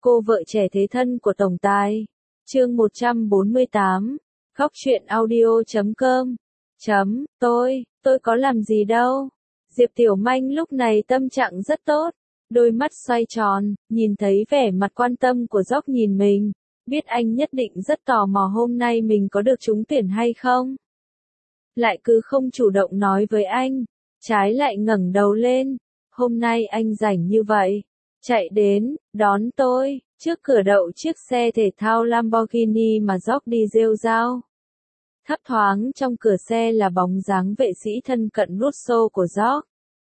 Cô vợ trẻ thế thân của tổng tài. Chương 148. Khóc chuyện audio.com. Tôi có làm gì đâu. Diệp Tiểu Manh lúc này tâm trạng rất tốt, đôi mắt xoay tròn, nhìn thấy vẻ mặt quan tâm của Dốc nhìn mình, biết anh nhất định rất tò mò hôm nay mình có được trúng tuyển hay không. Lại cứ không chủ động nói với anh, trái lại ngẩng đầu lên, hôm nay anh rảnh như vậy, chạy đến, đón tôi, trước cửa đậu chiếc xe thể thao Lamborghini mà Dốc đi rêu rao. Thấp thoáng trong cửa xe là bóng dáng vệ sĩ thân cận Russo của Dốc.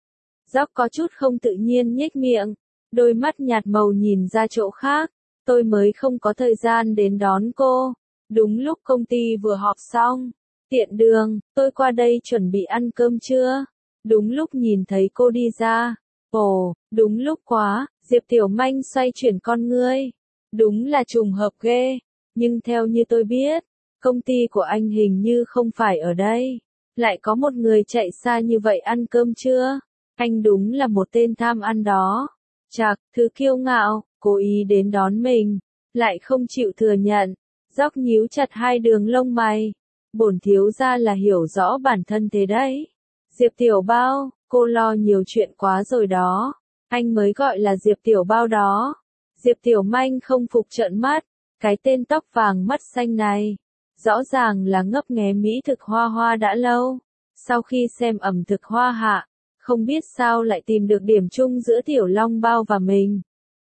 Dốc có chút không tự nhiên nhếch miệng, đôi mắt nhạt màu nhìn ra chỗ khác, tôi mới không có thời gian đến đón cô. Đúng lúc công ty vừa họp xong, tiện đường, tôi qua đây chuẩn bị ăn cơm trưa. Đúng lúc nhìn thấy cô đi ra. Ồ, đúng lúc quá, Diệp Tiểu Manh xoay chuyển con ngươi. Đúng là trùng hợp ghê, nhưng theo như tôi biết, công ty của anh hình như không phải ở đây. Lại có một người chạy xa như vậy ăn cơm trưa. Anh đúng là một tên tham ăn đó. Chạc, thứ kiêu ngạo, cố ý đến đón mình, lại không chịu thừa nhận. Dốc nhíu chặt hai đường lông mày. Bổn thiếu gia là hiểu rõ bản thân thế đấy. Diệp Tiểu Bao, cô lo nhiều chuyện quá rồi đó. Anh mới gọi là Diệp Tiểu Bao đó. Diệp Tiểu Manh không phục trợn mắt. Cái tên tóc vàng mắt xanh này, rõ ràng là ngấp nghé mỹ thực Hoa Hoa đã lâu. Sau khi xem ẩm thực Hoa Hạ, không biết sao lại tìm được điểm chung giữa Tiểu Long Bao và mình.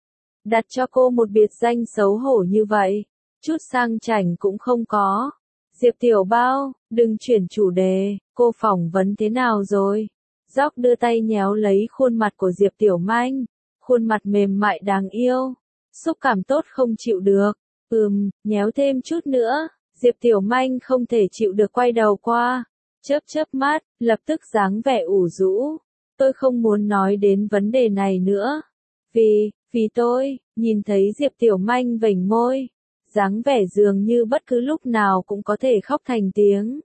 Đặt cho cô một biệt danh xấu hổ như vậy, chút sang chảnh cũng không có. Diệp Tiểu Bao, đừng chuyển chủ đề, cô phỏng vấn thế nào rồi? Dốc đưa tay nhéo lấy khuôn mặt của Diệp Tiểu Manh, khuôn mặt mềm mại đáng yêu, xúc cảm tốt không chịu được. Nhéo thêm chút nữa. Diệp Tiểu Manh không thể chịu được quay đầu qua, chớp mắt, lập tức dáng vẻ ủ rũ. Tôi không muốn nói đến vấn đề này nữa. Vì tôi, nhìn thấy Diệp Tiểu Manh vểnh môi, dáng vẻ dường như bất cứ lúc nào cũng có thể khóc thành tiếng.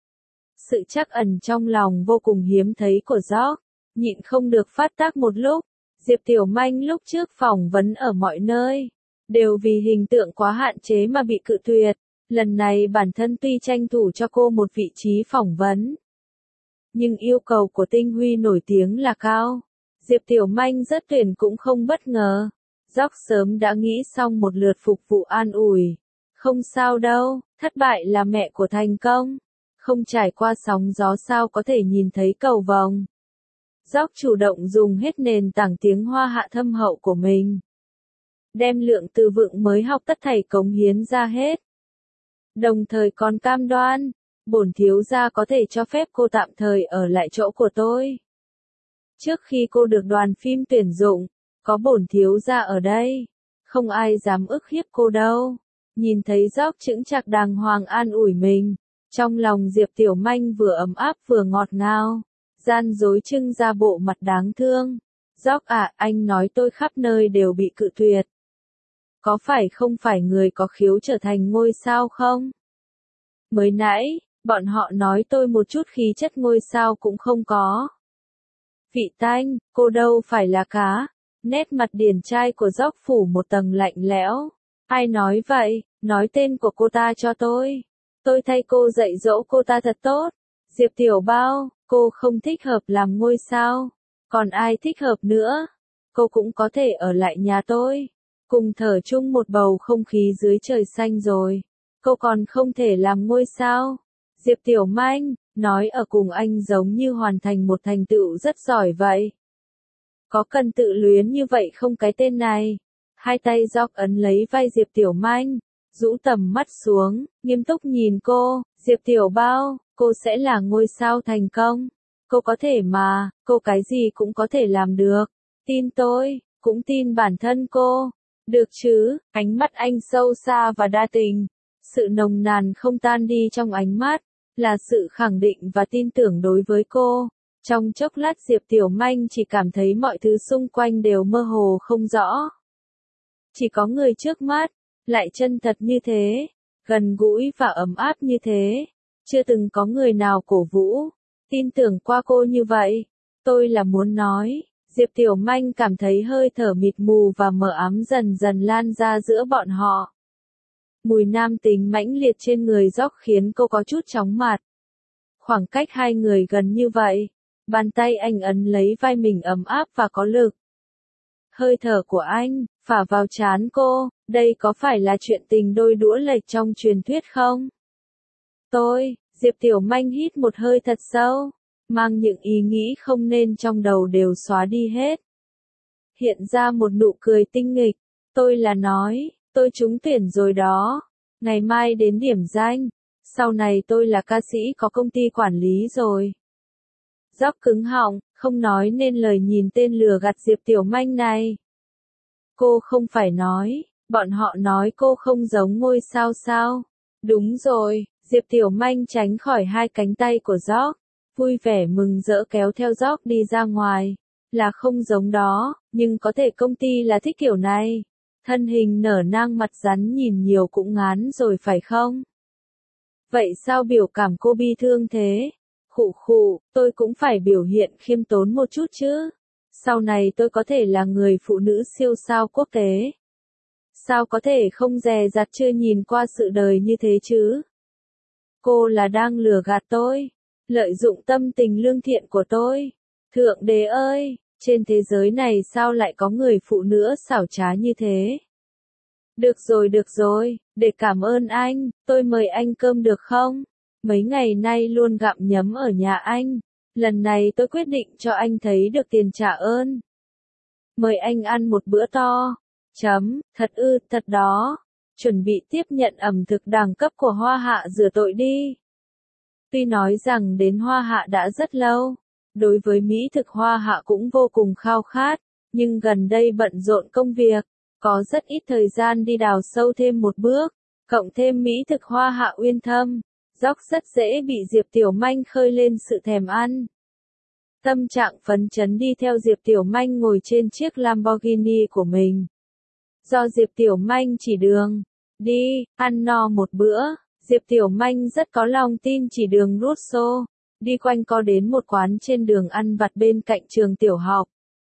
Sự trắc ẩn trong lòng vô cùng hiếm thấy của Dốc, nhịn không được phát tác một lúc. Diệp Tiểu Manh lúc trước phỏng vấn ở mọi nơi, đều vì hình tượng quá hạn chế mà bị cự tuyệt. Lần này bản thân tuy tranh thủ cho cô một vị trí phỏng vấn, nhưng yêu cầu của Tinh Huy nổi tiếng là cao. Diệp Tiểu Manh rất tuyển cũng không bất ngờ. Dốc sớm đã nghĩ xong một lượt phục vụ an ủi. Không sao đâu, thất bại là mẹ của thành công. Không trải qua sóng gió sao có thể nhìn thấy cầu vồng. Dốc chủ động dùng hết nền tảng tiếng Hoa Hạ thâm hậu của mình. Đem lượng từ vựng mới học tất thảy cống hiến ra hết. Đồng thời còn cam đoan, bổn thiếu gia có thể cho phép cô tạm thời ở lại chỗ của tôi. Trước khi cô được đoàn phim tuyển dụng, có bổn thiếu gia ở đây, không ai dám ức hiếp cô đâu. Nhìn thấy Dốc chững chạc đàng hoàng an ủi mình, trong lòng Diệp Tiểu Manh vừa ấm áp vừa ngọt ngào, gian dối trưng ra bộ mặt đáng thương. Dốc anh nói tôi khắp nơi đều bị cự tuyệt. Có phải không phải người có khiếu trở thành ngôi sao không? Mới nãy, bọn họ nói tôi một chút khí chất ngôi sao cũng không có. Vị Tanh, cô đâu phải là cá. Nét mặt điển trai của Dốc phủ một tầng lạnh lẽo. Ai nói vậy, nói tên của cô ta cho tôi. Tôi thay cô dạy dỗ cô ta thật tốt. Diệp Tiểu Bao, cô không thích hợp làm ngôi sao. Còn ai thích hợp nữa? Cô cũng có thể ở lại nhà tôi, cùng thở chung một bầu không khí dưới trời xanh rồi. Cô còn không thể làm ngôi sao. Diệp Tiểu Manh, nói ở cùng anh giống như hoàn thành một thành tựu rất giỏi vậy. Có cần tự luyến như vậy không cái tên này? Hai tay Dốc ấn lấy vai Diệp Tiểu Manh, rũ tầm mắt xuống, nghiêm túc nhìn cô. Diệp Tiểu Bao, cô sẽ là ngôi sao thành công. Cô có thể mà, cô cái gì cũng có thể làm được. Tin tôi, cũng tin bản thân cô. Được chứ? Ánh mắt anh sâu xa và đa tình. Sự nồng nàn không tan đi trong ánh mắt, là sự khẳng định và tin tưởng đối với cô. Trong chốc lát Diệp Tiểu Manh chỉ cảm thấy mọi thứ xung quanh đều mơ hồ không rõ. Chỉ có người trước mắt, lại chân thật như thế, gần gũi và ấm áp như thế. Chưa từng có người nào cổ vũ, tin tưởng qua cô như vậy. Tôi là muốn nói, Diệp Tiểu Manh cảm thấy hơi thở mịt mù và mờ ám dần dần lan ra giữa bọn họ. Mùi nam tính mãnh liệt trên người Jock khiến cô có chút chóng mặt. Khoảng cách hai người gần như vậy, bàn tay anh ấn lấy vai mình ấm áp và có lực. Hơi thở của anh phả vào trán cô, đây có phải là chuyện tình đôi đũa lệch trong truyền thuyết không? Diệp Tiểu Manh hít một hơi thật sâu, mang những ý nghĩ không nên trong đầu đều xóa đi hết. Hiện ra một nụ cười tinh nghịch, tôi trúng tuyển rồi đó, ngày mai đến điểm danh, sau này tôi là ca sĩ có công ty quản lý rồi. Jock cứng họng, không nói nên lời nhìn tên lừa gạt Diệp Tiểu Manh này. Cô không phải nói, bọn họ nói cô không giống ngôi sao sao? Đúng rồi, Diệp Tiểu Manh tránh khỏi hai cánh tay của Jock, vui vẻ mừng rỡ kéo theo Jock đi ra ngoài. Là không giống đó, nhưng có thể công ty là thích kiểu này. Thân hình nở nang mặt rắn nhìn nhiều cũng ngán rồi phải không? Vậy sao biểu cảm cô bi thương thế? Khụ khụ, tôi cũng phải biểu hiện khiêm tốn một chút chứ. Sau này tôi có thể là người phụ nữ siêu sao quốc tế. Sao có thể không dè dặt chưa nhìn qua sự đời như thế chứ? Cô là đang lừa gạt tôi, lợi dụng tâm tình lương thiện của tôi. Thượng đế ơi, trên thế giới này sao lại có người phụ nữ xảo trá như thế? Được rồi, để cảm ơn anh, tôi mời anh cơm được không? Mấy ngày nay luôn gặm nhấm ở nhà anh, lần này tôi quyết định cho anh thấy được tiền trả ơn. Mời anh ăn một bữa to. Thật đó. Chuẩn bị tiếp nhận ẩm thực đẳng cấp của Hoa Hạ rửa tội đi. Tuy nói rằng đến Hoa Hạ đã rất lâu, đối với mỹ thực Hoa Hạ cũng vô cùng khao khát, nhưng gần đây bận rộn công việc, có rất ít thời gian đi đào sâu thêm một bước, cộng thêm mỹ thực Hoa Hạ uyên thâm, Jock rất dễ bị Diệp Tiểu Manh khơi lên sự thèm ăn. Tâm trạng phấn chấn đi theo Diệp Tiểu Manh ngồi trên chiếc Lamborghini của mình. Do Diệp Tiểu Manh chỉ đường, đi, ăn no một bữa, Diệp Tiểu Manh rất có lòng tin chỉ đường Russo, đi quanh co đến một quán trên đường ăn vặt bên cạnh trường tiểu học.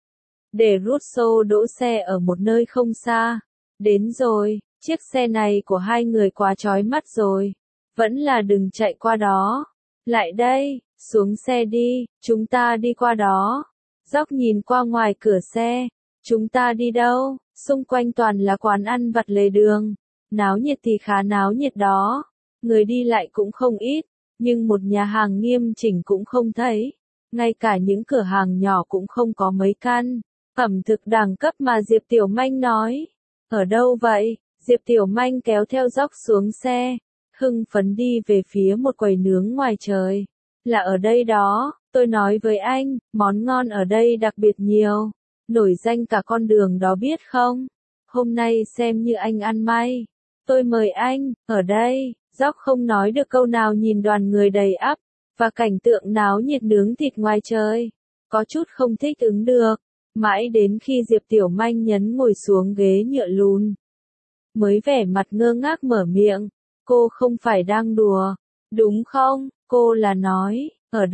Để Russo đỗ xe ở một nơi không xa. Đến rồi, chiếc xe này của hai người quá chói mắt rồi. Vẫn là đừng chạy qua đó. Lại đây, xuống xe đi, chúng ta đi qua đó. Jock nhìn qua ngoài cửa xe. Chúng ta đi đâu? Xung quanh toàn là quán ăn vặt lề đường. Náo nhiệt thì khá náo nhiệt đó. Người đi lại cũng không ít, nhưng một nhà hàng nghiêm chỉnh cũng không thấy. Ngay cả những cửa hàng nhỏ cũng không có mấy căn. Ẩm thực đẳng cấp mà Diệp Tiểu Manh nói. Ở đâu vậy? Diệp Tiểu Manh kéo theo Jock xuống xe, hưng phấn đi về phía một quầy nướng ngoài trời. Là ở đây đó, tôi nói với anh, món ngon ở đây đặc biệt nhiều. Nổi danh cả con đường đó biết không? Hôm nay xem như anh ăn may. Tôi mời anh, ở đây. Jock không nói được câu nào nhìn đoàn người đầy ắp, và cảnh tượng náo nhiệt nướng thịt ngoài trời. Có chút không thích ứng được. Mãi đến khi Diệp Tiểu Manh nhấn ngồi xuống ghế nhựa lùn, mới vẻ mặt ngơ ngác mở miệng. Cô không phải đang đùa, đúng không? Cô là nói,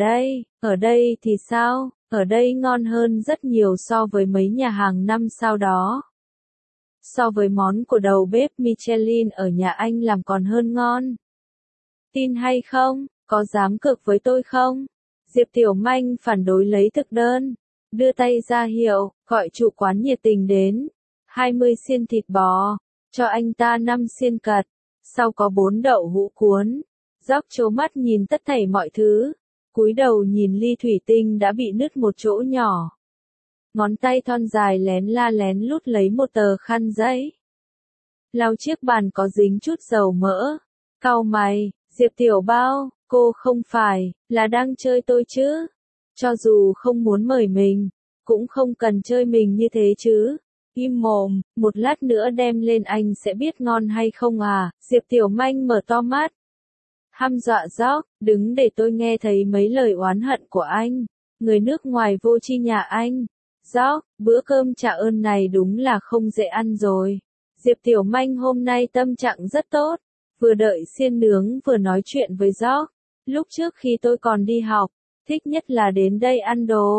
ở đây thì sao? Ở đây ngon hơn rất nhiều so với mấy nhà hàng 5 sao đó. So với món của đầu bếp Michelin ở nhà anh làm còn hơn ngon. Tin hay không? Có dám cược với tôi không? Diệp Tiểu Manh phản đối lấy thực đơn, đưa tay ra hiệu, gọi chủ quán nhiệt tình đến. 20 xiên thịt bò, cho anh ta 5 xiên cật, sau có 4 đậu hũ cuốn. Jock trố mắt nhìn tất thảy mọi thứ, cúi đầu nhìn ly thủy tinh đã bị nứt một chỗ nhỏ. Ngón tay thon dài lén lút lấy một tờ khăn giấy, lau chiếc bàn có dính chút dầu mỡ. Cau mày, Diệp Tiểu Bao, cô không phải là đang chơi tôi chứ? Cho dù không muốn mời mình, cũng không cần chơi mình như thế chứ. Im mồm, một lát nữa đem lên anh sẽ biết ngon hay không à? Diệp Tiểu Manh mở to mắt, hăm dọa Jock, đứng để tôi nghe thấy mấy lời oán hận của anh. Người nước ngoài vô tri nhà anh. Jock, bữa cơm trả ơn này đúng là không dễ ăn rồi. Diệp Tiểu Manh hôm nay tâm trạng rất tốt, vừa đợi xiên nướng vừa nói chuyện với Jock. Lúc trước khi tôi còn đi học, thích nhất là đến đây ăn đồ.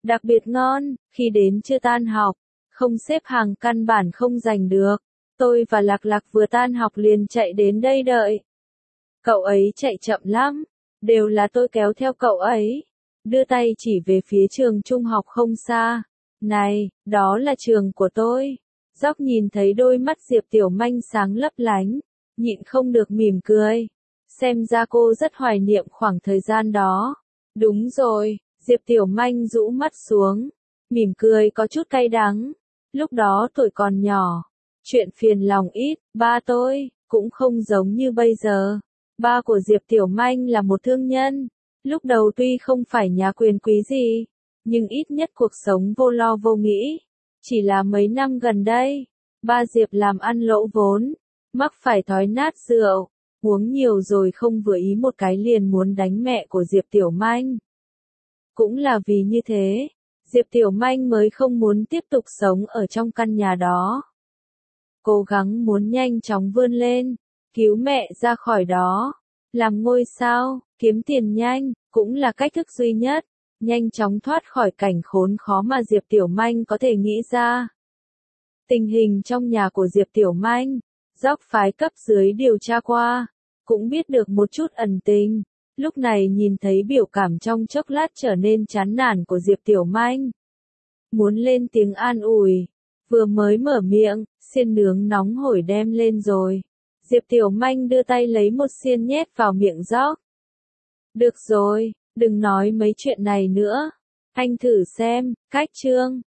đặc biệt ngon, khi đến chưa tan học, không xếp hàng căn bản không giành được. Tôi và Lạc Lạc vừa tan học liền chạy đến đây đợi. Cậu ấy chạy chậm lắm, đều là tôi kéo theo cậu ấy, đưa tay chỉ về phía trường trung học không xa. Này, đó là trường của tôi. Dóc nhìn thấy đôi mắt Diệp Tiểu Manh sáng lấp lánh, nhịn không được mỉm cười. Xem ra cô rất hoài niệm khoảng thời gian đó. Đúng rồi, Diệp Tiểu Manh rũ mắt xuống, mỉm cười có chút cay đắng. Lúc đó tuổi còn nhỏ, chuyện phiền lòng ít, ba tôi cũng không giống như bây giờ. Ba của Diệp Tiểu Manh là một thương nhân, lúc đầu tuy không phải nhà quyền quý gì, nhưng ít nhất cuộc sống vô lo vô nghĩ. Chỉ là mấy năm gần đây, ba Diệp làm ăn lỗ vốn, mắc phải thói nát rượu, uống nhiều rồi không vừa ý một cái liền muốn đánh mẹ của Diệp Tiểu Manh. Cũng là vì như thế, Diệp Tiểu Manh mới không muốn tiếp tục sống ở trong căn nhà đó. Cố gắng muốn nhanh chóng vươn lên, cứu mẹ ra khỏi đó, làm ngôi sao, kiếm tiền nhanh, cũng là cách thức duy nhất, nhanh chóng thoát khỏi cảnh khốn khó mà Diệp Tiểu Manh có thể nghĩ ra. Tình hình trong nhà của Diệp Tiểu Manh, Dóc phái cấp dưới điều tra qua, cũng biết được một chút ẩn tình. Lúc này nhìn thấy biểu cảm trong chốc lát trở nên chán nản của Diệp Tiểu Manh, muốn lên tiếng an ủi, vừa mới mở miệng, xiên nướng nóng hổi đem lên rồi. Diệp Tiểu Manh đưa tay lấy một xiên nhét vào miệng Dóc. Được rồi, đừng nói mấy chuyện này nữa. Anh thử xem, cách trương,